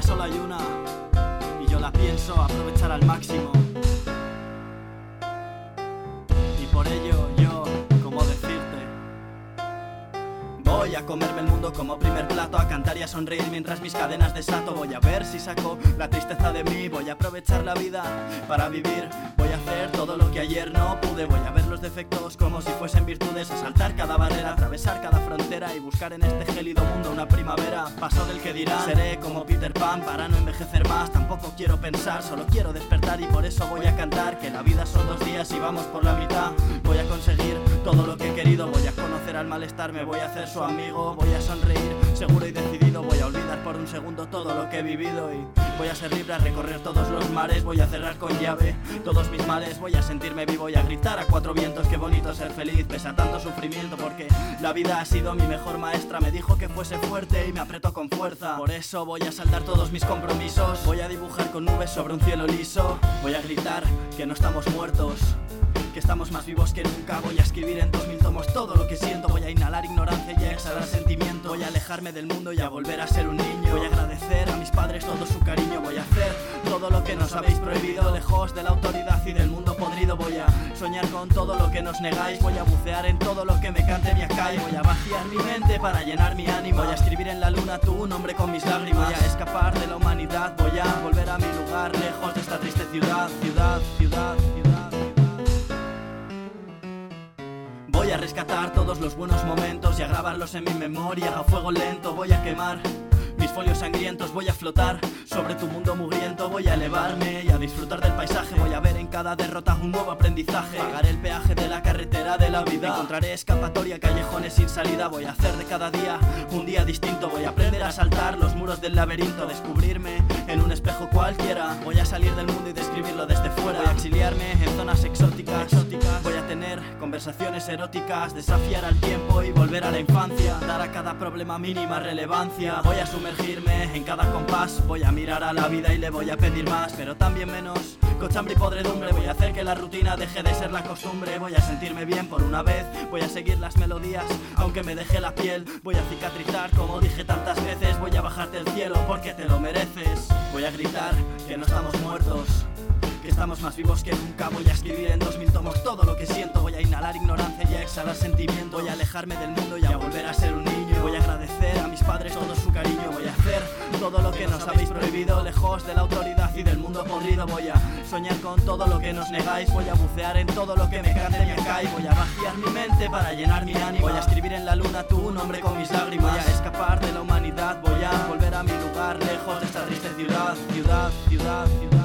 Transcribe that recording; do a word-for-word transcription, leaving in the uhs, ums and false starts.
solo hay una y yo la pienso aprovechar al máximo. Y por ello yo, ¿cómo decirte? Voy a comerme el mundo como primer plato, a cantar y a sonreír mientras mis cadenas desato. Voy a ver si saco la tristeza de mí, voy a aprovechar la vida para vivir. Voy a hacer todo lo que ayer no pude, voy a ver los defectos como si fuesen virtudes, a saltar cada barrera, atravesar cada frontera y buscar en este gélido mundo una primavera. Paso del que dirán, seré como Peter Pan para no envejecer más. Tampoco quiero pensar, solo quiero despertar y por eso voy a cantar que la vida son dos días y vamos por la mitad. Voy a conseguir todo lo que he querido, voy a conocer al malestar, me voy a hacer su amigo. Voy a sonreír, seguro y decidido, voy a olvidar por un segundo todo lo que he vivido y voy a ser libre a recorrer todos los mares. Voy a cerrar con llave todos mis males, voy a sentirme vivo y a gritar a cuatro vientos qué bonito ser feliz pese a tanto sufrimiento, porque la vida ha sido mi mejor maestra. Me dijo que fuese fuerte y me apretó con fuerza. Por eso voy a saldar todos mis compromisos, voy a dibujar con nubes sobre un cielo liso. Voy a gritar que no estamos muertos, que estamos más vivos que nunca. Voy a escribir en dos mil tomos todo lo que siento. Voy a inhalar ignorancia y a exhalar sentimiento. Voy a alejarme del mundo y a volver a ser un niño. Voy a agradecer a mis padres todo su cariño. Voy a hacer todo lo que nos habéis prohibido, lejos de la autoridad y del mundo podrido. Voy a soñar con todo lo que nos negáis. Voy a bucear en todo lo que me cante mi acai. Voy a vaciar mi mente para llenar mi ánimo. Voy a escribir en la luna tu nombre con mis lágrimas. Voy a escapar de la humanidad. Voy a volver a mi lugar, lejos de esta triste ciudad. Ciudad, ciudad, ciudad. Voy a rescatar todos los buenos momentos y a grabarlos en mi memoria a fuego lento. Voy a quemar mis folios sangrientos, voy a flotar sobre tu mundo mugriento. Voy a elevarme y a disfrutar del paisaje. Voy a ver en cada derrota un nuevo aprendizaje. Pagaré el peaje de la carretera de la vida. Encontraré escapatoria, callejones sin salida. Voy a hacer de cada día un día distinto. Voy a aprender a saltar los muros del laberinto, descubrirme en un espejo cualquiera. Voy a salir del mundo y describirlo desde fuera. Voy a exiliarme en zonas exóticas, exóticas. Voy a tener conversaciones eróticas, desafiar al tiempo y volver a la infancia. Dar a cada problema mínima relevancia. Voy a sumergirme en cada compás. Voy a mirar a la vida y le voy a pedir más, pero también menos cochambre y podredumbre. Voy a hacer que la rutina deje de ser la costumbre. Voy a sentirme bien por una vez. Voy a seguir las melodías aunque me deje la piel. Voy a cicatrizar como dije tantas veces. Voy a bajarte el cielo porque te lo mereces. Voy a gritar que no estamos muertos, que estamos más vivos que nunca. Voy a escribir en dos mil tomos todo lo que siento. Voy a inhalar ignorancia y a exhalar sentimiento. Voy a alejarme del mundo y a volver a ser un niño. Voy a agradecer a mis padres todo su cariño. Voy a hacer todo lo que nos habéis prohibido, lejos de la autoridad y del mundo podrido. Voy a soñar con todo lo que nos negáis. Voy a bucear en todo lo que me cante mi acai. Voy a vaciar mi mente para llenar mi ánimo. Voy a escribir en la luna tu nombre con mis lágrimas. Voy a escapar de la humanidad. Voy a volver a mi lugar, lejos de esta triste ciudad. Ciudad, ciudad, ciudad.